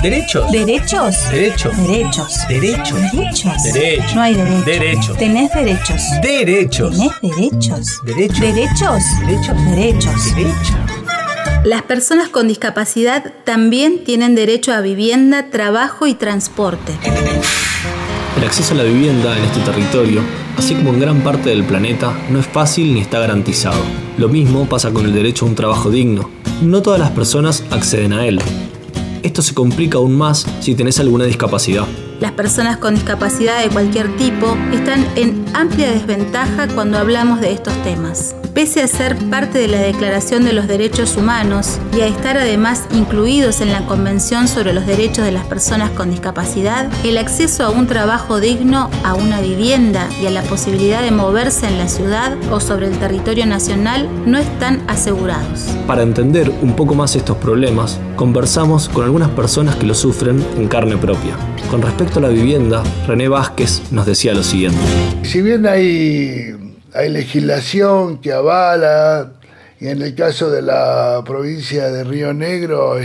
Derechos. ¿Derechos? Derechos. Derechos. Derechos. Derechos. Derechos. No hay derechos. Derechos. Tenés derechos. Derechos. Tenés derechos. Derechos. Derechos. Derechos. Derechos. Derechos. Las personas con discapacidad también tienen derecho a vivienda, trabajo y transporte. El acceso a la vivienda en este territorio, así como en gran parte del planeta, no es fácil ni está garantizado. Lo mismo pasa con el derecho a un trabajo digno. No todas las personas acceden a él. Esto se complica aún más si tenés alguna discapacidad. Las personas con discapacidad de cualquier tipo están en amplia desventaja cuando hablamos de estos temas. Pese a ser parte de la Declaración de los Derechos Humanos y a estar además incluidos en la Convención sobre los Derechos de las Personas con Discapacidad, el acceso a un trabajo digno, a una vivienda y a la posibilidad de moverse en la ciudad o sobre el territorio nacional no están asegurados. Para entender un poco más estos problemas, conversamos con algunas personas que lo sufren en carne propia. Con respecto a la vivienda, René Vázquez nos decía lo siguiente. Si bien hay legislación que avala, y en el caso de la provincia de Río Negro,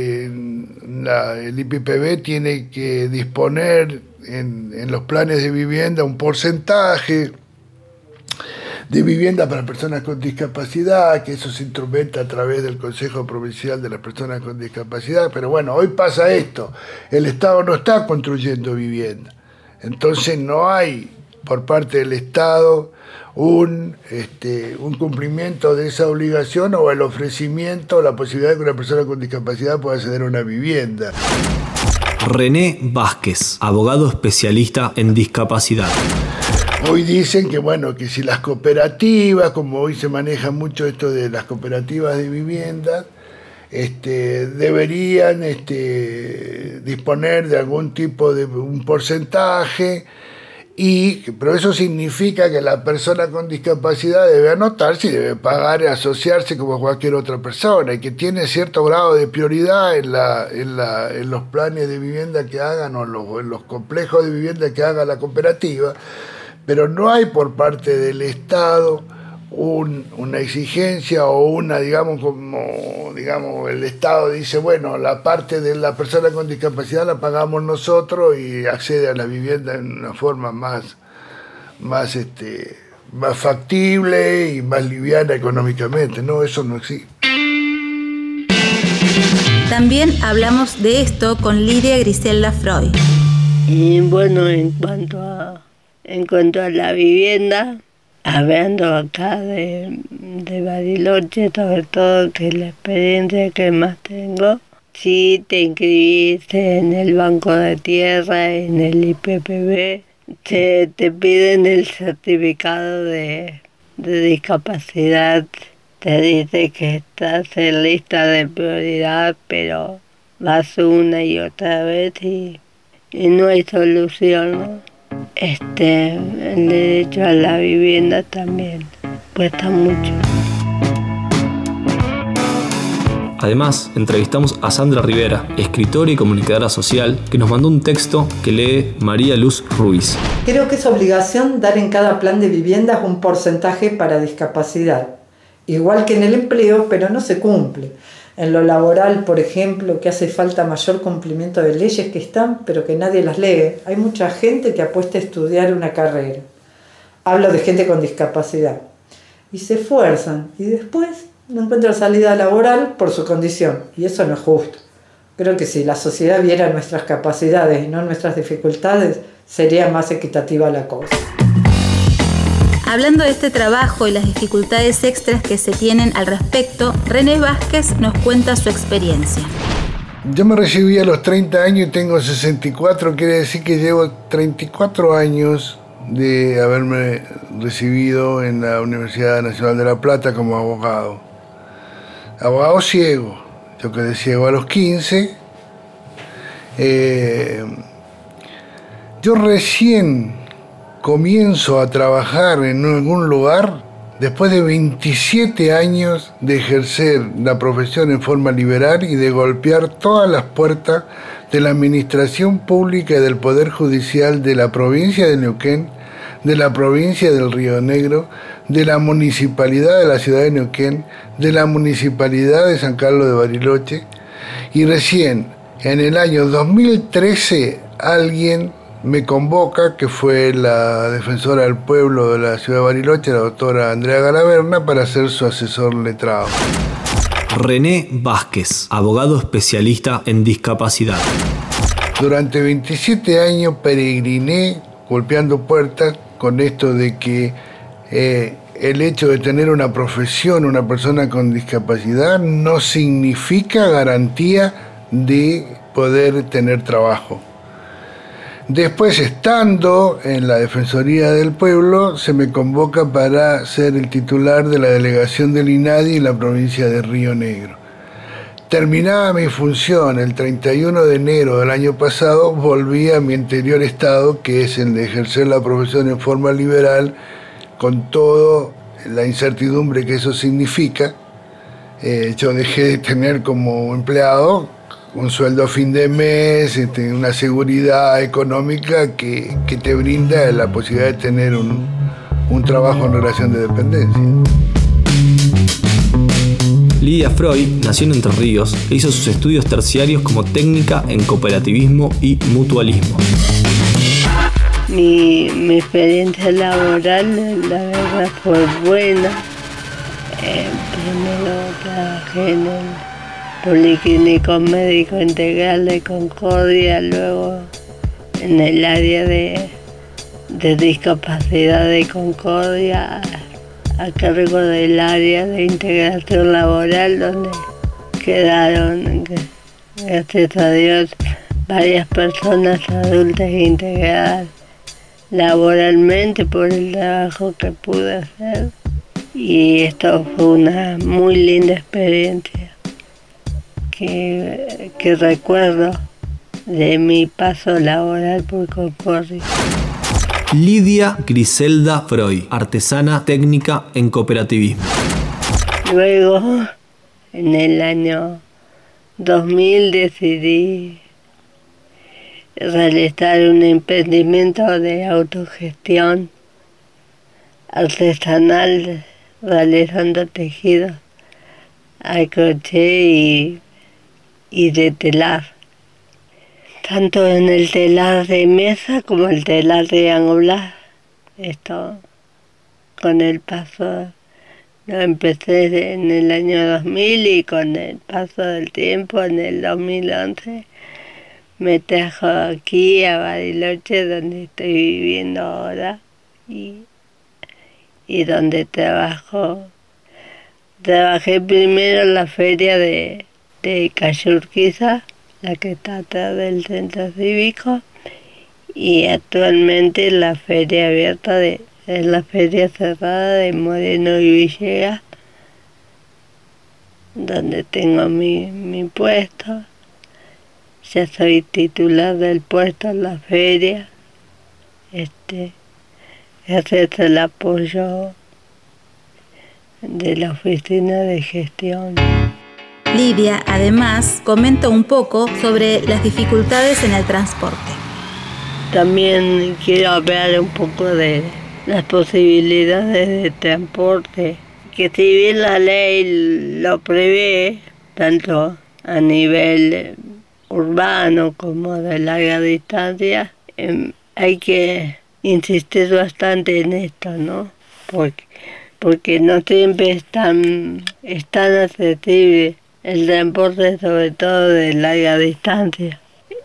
el IPPB tiene que disponer en los planes de vivienda un porcentaje de vivienda para personas con discapacidad, que eso se instrumenta a través del Consejo Provincial de las Personas con Discapacidad. Pero bueno, hoy pasa esto, el Estado no está construyendo vivienda, entonces no hay por parte del Estado un cumplimiento de esa obligación o el ofrecimiento, la posibilidad de que una persona con discapacidad pueda acceder a una vivienda. René Vázquez, abogado especialista en discapacidad. Hoy dicen que que si las cooperativas, como hoy se maneja mucho esto de las cooperativas de vivienda, deberían disponer de algún tipo de un porcentaje, pero eso significa que la persona con discapacidad debe anotarse y debe pagar y asociarse como cualquier otra persona, y que tiene cierto grado de prioridad en los planes de vivienda que hagan o en los complejos de vivienda que haga la cooperativa. Pero no hay por parte del Estado una exigencia o el Estado dice, la parte de la persona con discapacidad la pagamos nosotros y accede a la vivienda en una forma más factible y más liviana económicamente. No, eso no existe. También hablamos de esto con Lidia Griselda Freud. Y bueno, en cuanto a la vivienda, hablando acá de Bariloche, sobre todo, que es la experiencia que más tengo, si te inscribiste en el Banco de Tierra, en el IPPB, te piden el certificado de discapacidad, te dice que estás en lista de prioridad, pero vas una y otra vez y no hay solución, ¿no? El derecho a la vivienda también cuesta mucho. Además, entrevistamos a Sandra Rivera, escritora y comunicadora social, que nos mandó un texto que lee María Luz Ruiz. Creo que es obligación dar en cada plan de viviendas un porcentaje para discapacidad, igual que en el empleo, pero no se cumple. En lo laboral, por ejemplo, que hace falta mayor cumplimiento de leyes que están, pero que nadie las lee. Hay mucha gente que apuesta a estudiar una carrera. Hablo de gente con discapacidad. Y se esfuerzan y después no encuentran salida laboral por su condición. Y eso no es justo. Creo que si la sociedad viera nuestras capacidades y no nuestras dificultades, sería más equitativa la cosa. Hablando de este trabajo y las dificultades extras que se tienen al respecto, René Vázquez nos cuenta su experiencia. Yo me recibí a los 30 años y tengo 64, quiere decir que llevo 34 años de haberme recibido en la Universidad Nacional de La Plata como abogado. Abogado ciego, yo quedé ciego a los 15. Yo recién comienzo a trabajar en algún lugar después de 27 años de ejercer la profesión en forma liberal y de golpear todas las puertas de la administración pública y del Poder Judicial de la provincia de Neuquén, de la provincia del Río Negro, de la municipalidad de la ciudad de Neuquén, de la municipalidad de San Carlos de Bariloche, y recién En el año 2013 alguien me convoca, que fue la defensora del pueblo de la ciudad de Bariloche, la doctora Andrea Galaverna, para ser su asesor letrado. René Vázquez, abogado especialista en discapacidad. Durante 27 años peregriné golpeando puertas con esto de que el hecho de tener una profesión, una persona con discapacidad, no significa garantía de poder tener trabajo. Después, estando en la Defensoría del Pueblo, se me convoca para ser el titular de la delegación del INADI en la provincia de Río Negro. Terminada mi función el 31 de enero del año pasado, volví a mi anterior estado, que es el de ejercer la profesión en forma liberal, con toda la incertidumbre que eso significa. Yo dejé de tener como empleado un sueldo a fin de mes, una seguridad económica que te brinda la posibilidad de tener un trabajo en relación de dependencia. Lidia Freud nació en Entre Ríos e hizo sus estudios terciarios como técnica en cooperativismo y mutualismo. Mi experiencia laboral, la verdad, fue buena. Primero trabajé en el Policlínico Médico Integral de Concordia, luego en el área de discapacidad de Concordia, a cargo del área de integración laboral, donde quedaron, gracias a Dios, varias personas adultas integradas laboralmente por el trabajo que pude hacer. Y esto fue una muy linda experiencia que recuerdo de mi paso laboral por Concordia. Lidia Griselda Freud, artesana técnica en cooperativismo. Luego, en el año 2000, decidí realizar un emprendimiento de autogestión artesanal, realizando tejidos a crochet y de telar, tanto en el telar de mesa como el telar triangular. Esto, con el paso, lo empecé en el año 2000 y con el paso del tiempo, en el 2011, me trajo aquí a Bariloche, donde estoy viviendo ahora, y donde trabajé primero en la feria de Cayurquiza, la que está atrás del centro cívico, y actualmente en la feria abierta en la feria cerrada de Moreno y Villegas, donde tengo mi puesto. Ya soy titular del puesto en la feria, gracias al apoyo de la oficina de gestión. Lidia, además, comenta un poco sobre las dificultades en el transporte. También quiero hablar un poco de las posibilidades de transporte, que si bien la ley lo prevé, tanto a nivel urbano como de larga distancia, hay que insistir bastante en esto, ¿no? Porque no siempre es tan accesible el transporte, sobre todo de larga distancia.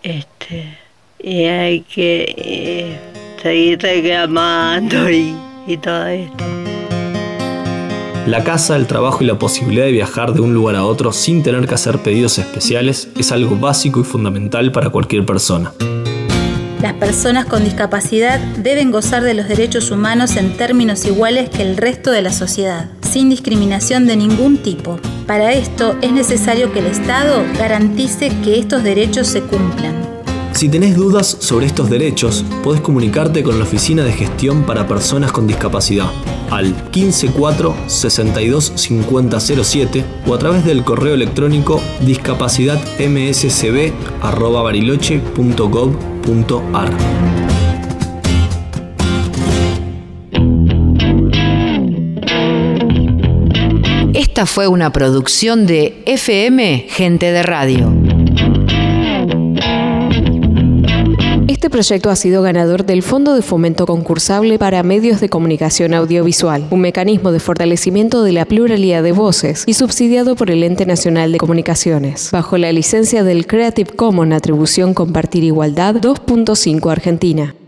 Y hay que seguir reclamando y todo esto. La casa, el trabajo y la posibilidad de viajar de un lugar a otro sin tener que hacer pedidos especiales es algo básico y fundamental para cualquier persona. Las personas con discapacidad deben gozar de los derechos humanos en términos iguales que el resto de la sociedad, sin discriminación de ningún tipo. Para esto es necesario que el Estado garantice que estos derechos se cumplan. Si tenés dudas sobre estos derechos, podés comunicarte con la Oficina de Gestión para Personas con Discapacidad al 154-625007 o a través del correo electrónico discapacidadmscb@bariloche.gov.ar. Esta fue una producción de FM Gente de Radio. proyecto ha sido ganador del Fondo de Fomento Concursable para Medios de Comunicación Audiovisual, un mecanismo de fortalecimiento de la pluralidad de voces y subsidiado por el Ente Nacional de Comunicaciones, bajo la licencia del Creative Commons Atribución Compartir Igualdad 2.5 Argentina.